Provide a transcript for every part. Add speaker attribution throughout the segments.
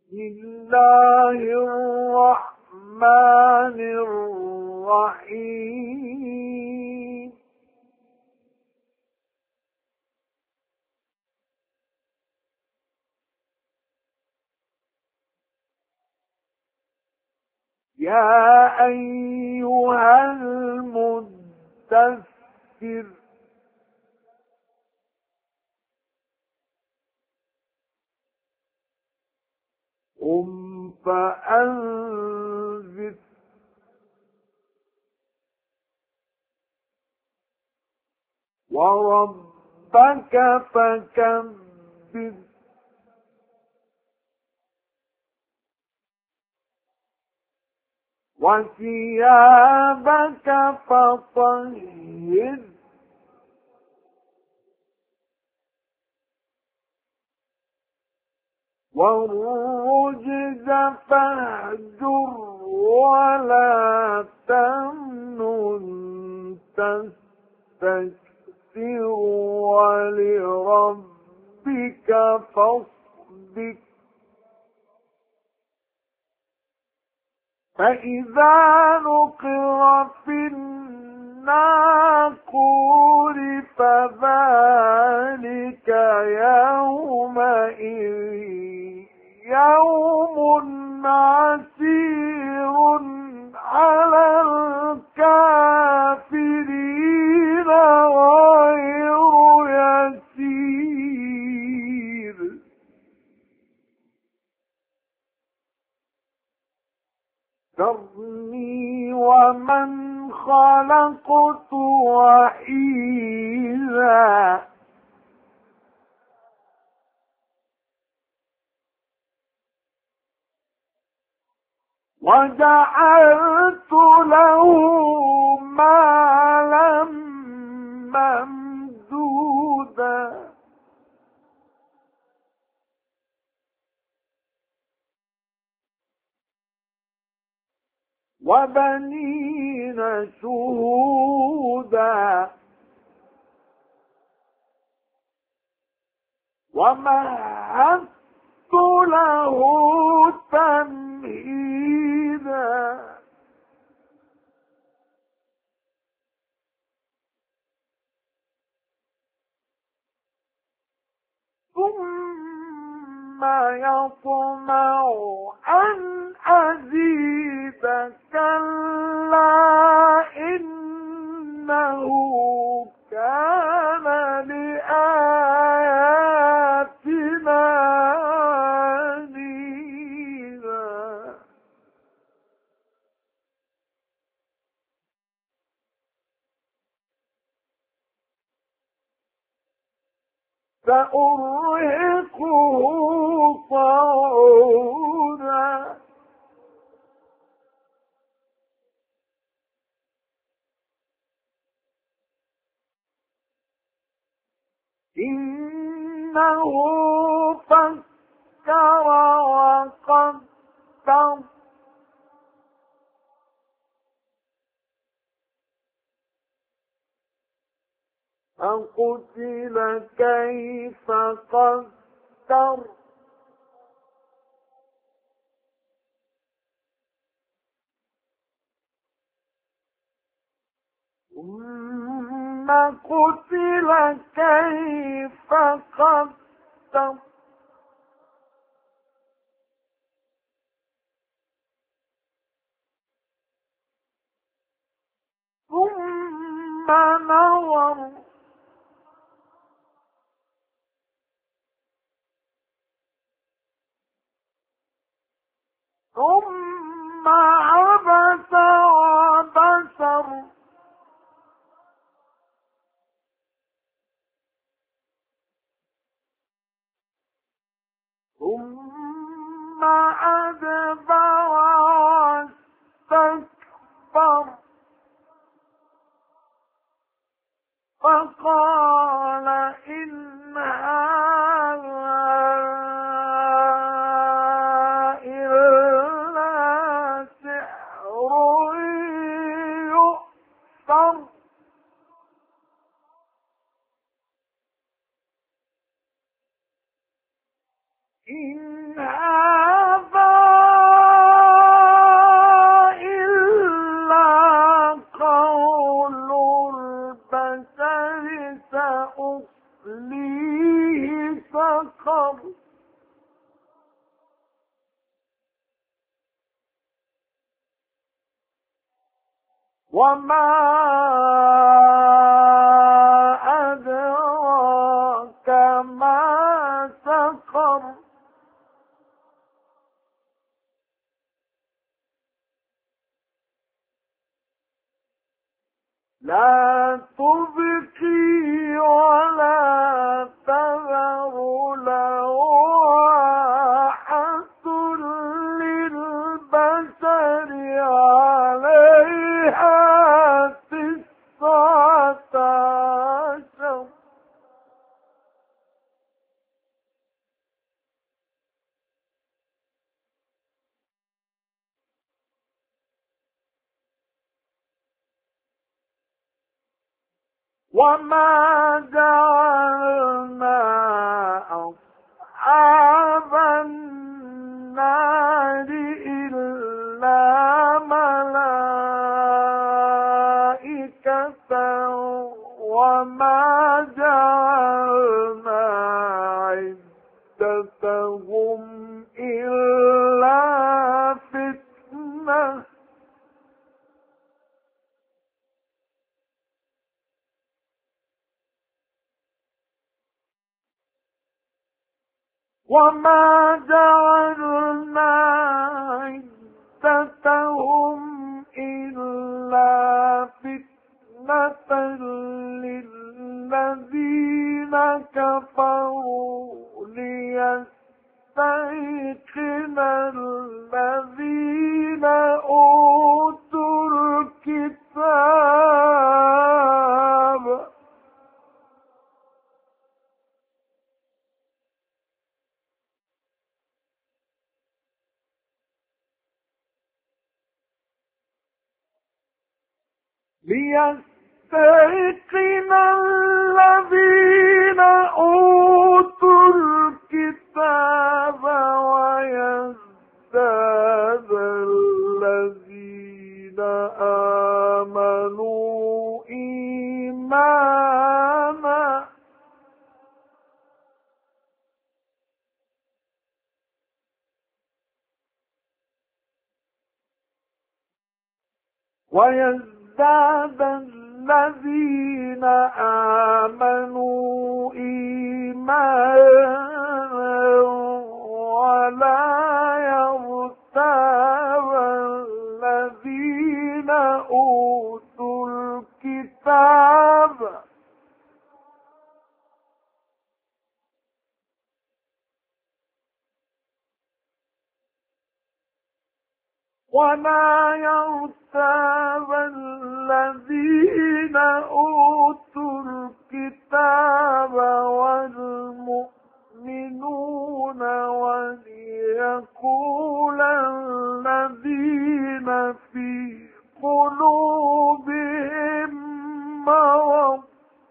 Speaker 1: بسم الله الرحمن الرحيم يا أيها المدثر قم فأنذر وربك فكبر وثيابك فطهر والرجز فاهجر ولا تمنن تستكثر ولربك فاصبر فإذا نقر في الناقور فذلك يومئذ يوم عسير على الكافرين غير يسير ذرني ومن خلقت وحيدا وجعلت له مالا ممدودا وبنين شهودا ومهدت له تمهيدا ثم يطمع أن أزيد كلا إنه كان لآياتنا عنيدا سأرهقه صعودا إنه فكر وقدر فقتل كيف قدر ثم قتل كيف قدر ثم نظر ثم عبس وبسر ثم أدبر واستكبر فقال إن هذا إلا سحر يؤثر إن هذا سقر وما أدراك ما سقر لا تبقي ولا تذر لواحة للبشر عليها 19 وما جعلنا أصحاب النار إلا ملائكة وما جعلنا عدتهم إلا فتنة وما جعلنا عدتهم إلا فتنة للذين كفروا ليستيقن الذين أوتوا الكتاب ليستيقن الذين أوتوا الكتاب ويزداد الذين آمنوا إيمانا ويزداد الذين آمنوا إيمانا ولا يرتاب الذين أوتوا الكتاب ولا يرتاب الذين أوتوا الكتاب والمؤمنون وليقول الذين في قلوبهم مرض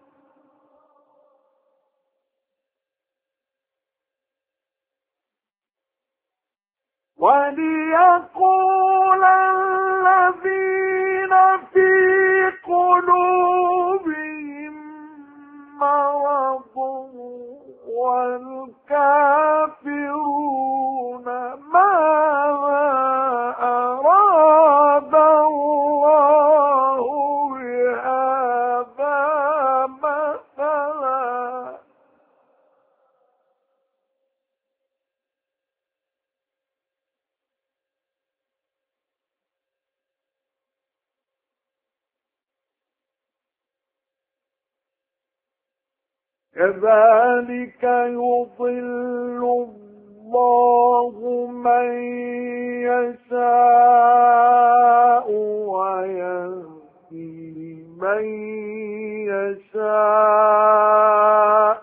Speaker 1: وليقول الذين في قلوبهم مرض والكافرون ماذا أراد الله بهذا مثلا كذلك يضل الله من يشاء ويهدي من يشاء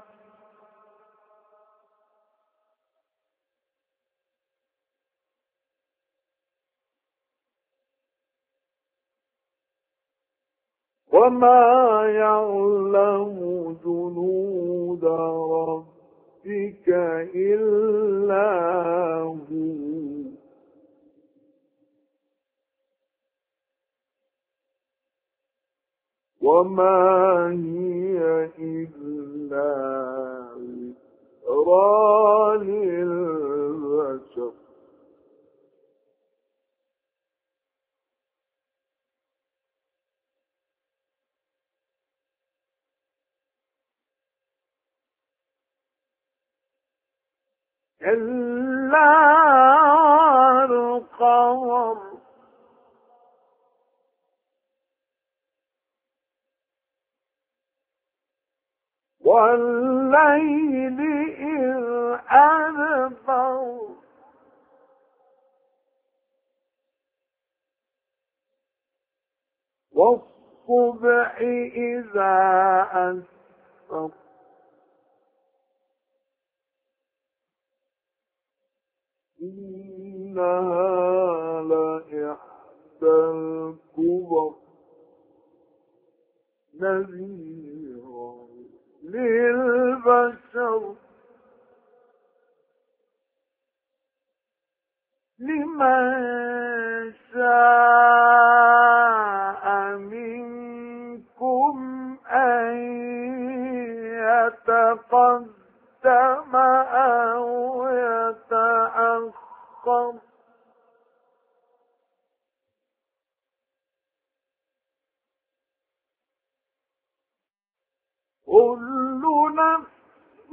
Speaker 1: وما يعلم جنود ربك إلا هو وما هي إلا ذكرى للبشر إلا القمر والليل إذ أدبر والصبح إذا أسفر إنها لإحدى الكبر نذيرا للبشر لمن شاء منكم أن يتقدم أو يتأخر كل نفس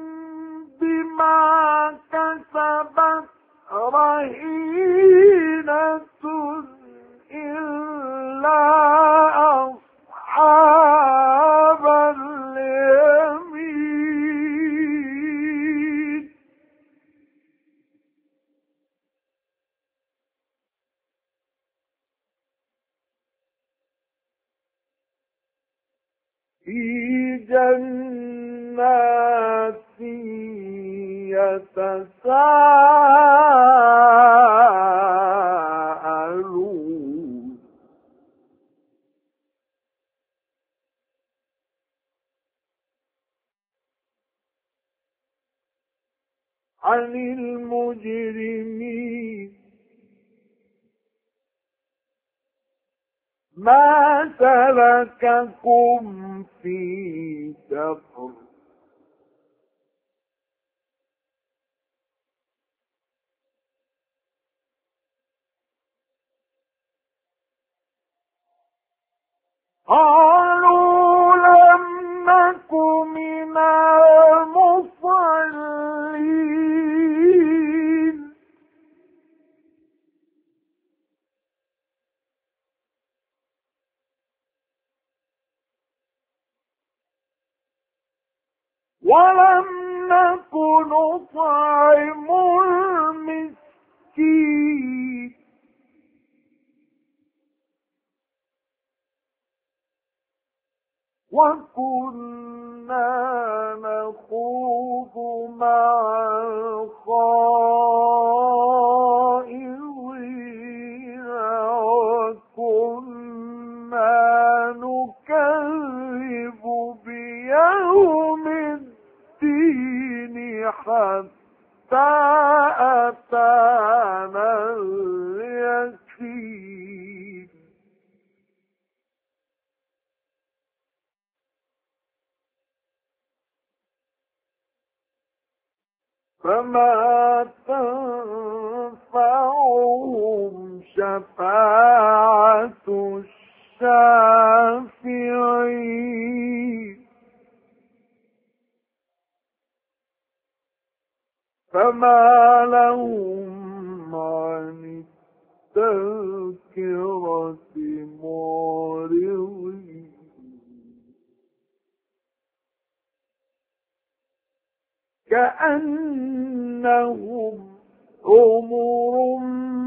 Speaker 1: بما كسبت رهينة إلا أصحاب اليمين في جنات يتساءلون عن المجرمين ما سلككم في سقر قالوا لم نك من المصلين ولم نك نطعم المسكين وكنا نخوض مع الخائضين وكنا نكذب بيوم الدين حتى أتانا اليقين فما تنفعهم شفاعة الشافعين فما لهم عن التذكرة معرضين كأنهم حمر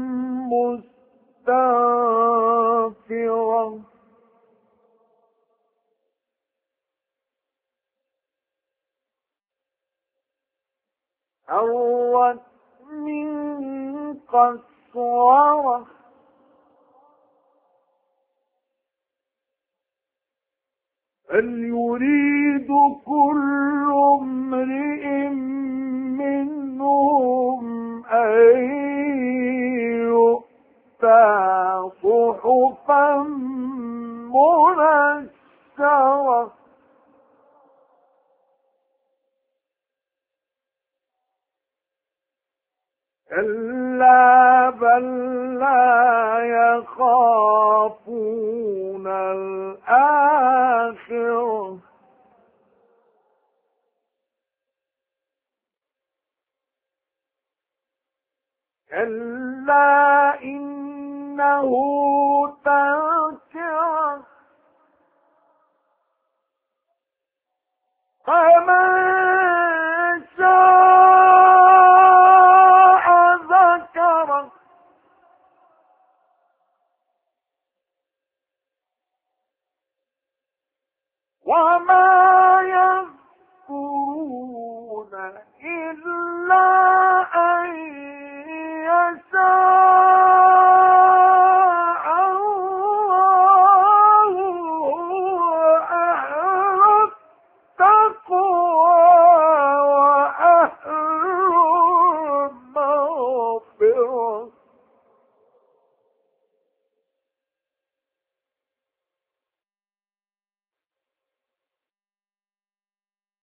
Speaker 1: مستنفرة فرت من قسورة بل يريد كل امرئ منهم أن يؤتى صحفا منشرة كلا بل لا يخافون الآخرة كلا إنه تذكرة فمن